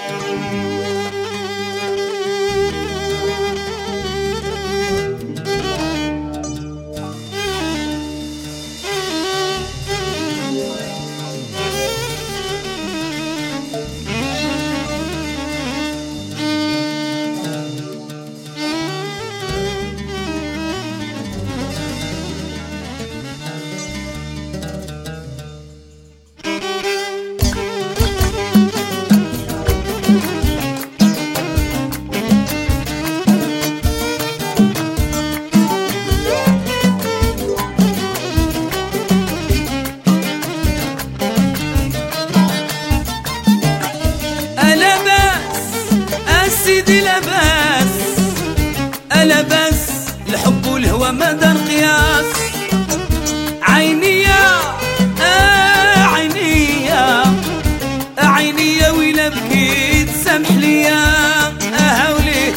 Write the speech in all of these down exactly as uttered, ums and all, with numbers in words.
سيدي لباس ألبس الحب والهوى مدى القياس. عيني يا آه عيني يا آه عيني يا ويلا بكيت سامح ليا أهولي.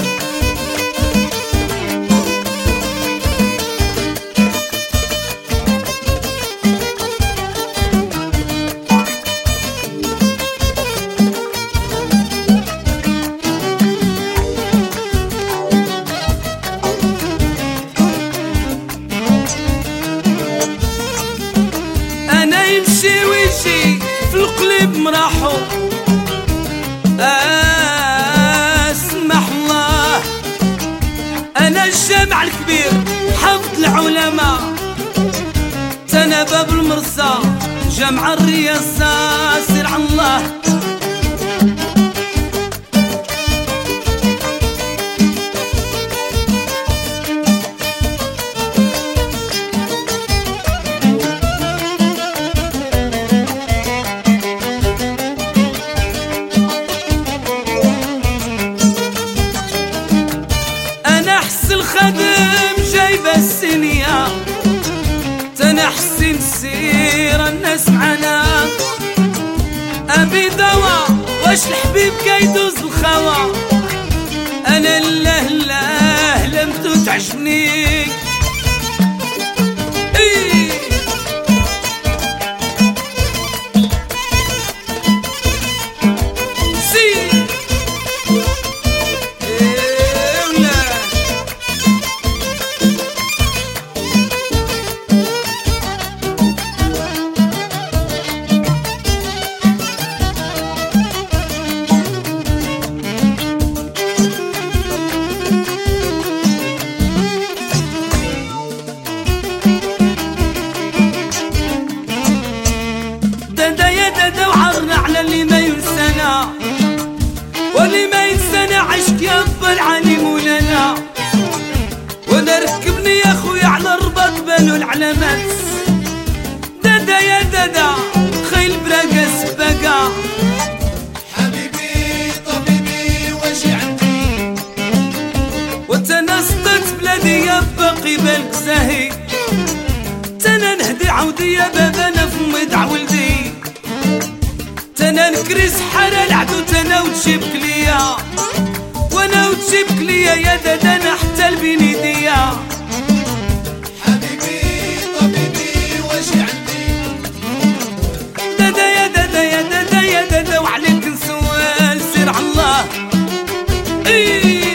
يمشي ويجي في القلب مراحو اسمح الله. انا الجامع الكبير حفظ العلماء تنا باب المرسى جامع الرياسة سير على الله. الخدم جايبه السنيه تنحسن سير الناس معنا. ابي دوا واش الحبيب كيدوز الخوا. انا الله الله لم تعجبني إيه. اللي ما ينسانا واللي ما ينسانا عشق يبا العليم ولنا. وانا ركبني يا خويا على الرباط بانوا العلامات. دادا يا دادا خيل براقة سباقة. حبيبي طبيبي واش عندي وتنا سطت بلادي يا باقي بالك زاهي. تنا نهدي عودي يا بابانا في مضع ولدي. تنا نكرس حالة العدو تنا وتجيبك ليا وانا وتجيبك ليا يا دادا انا حتى البنيدية. حبيبي طبيبي واش عندي دادا يا دادا يا دادا يا دادا وعليك نسوال سير على الله إيه.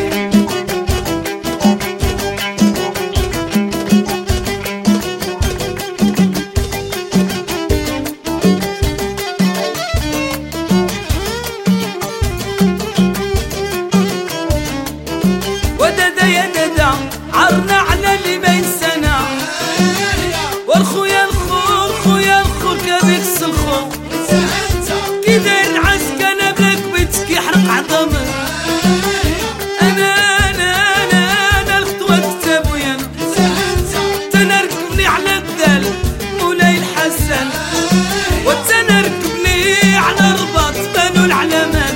عرنا على اللي ما ينسانا والخويا الخور خويا الخور كابيكس الخور. كي داير نعس كان بلاك بيتك يحرق عظمك. انا انا انا انا الخطوة كتابو يا تنا ركبني على الدال مولاي الحسن. وتنا ركبني على الرباط بانوا العلامات.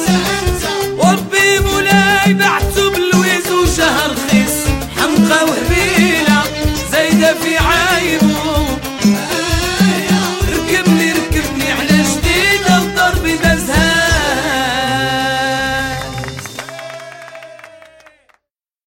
وربي مولاي بعتو باللويز وشهر رخيص حمقى وهبيلة زايدة في عايب.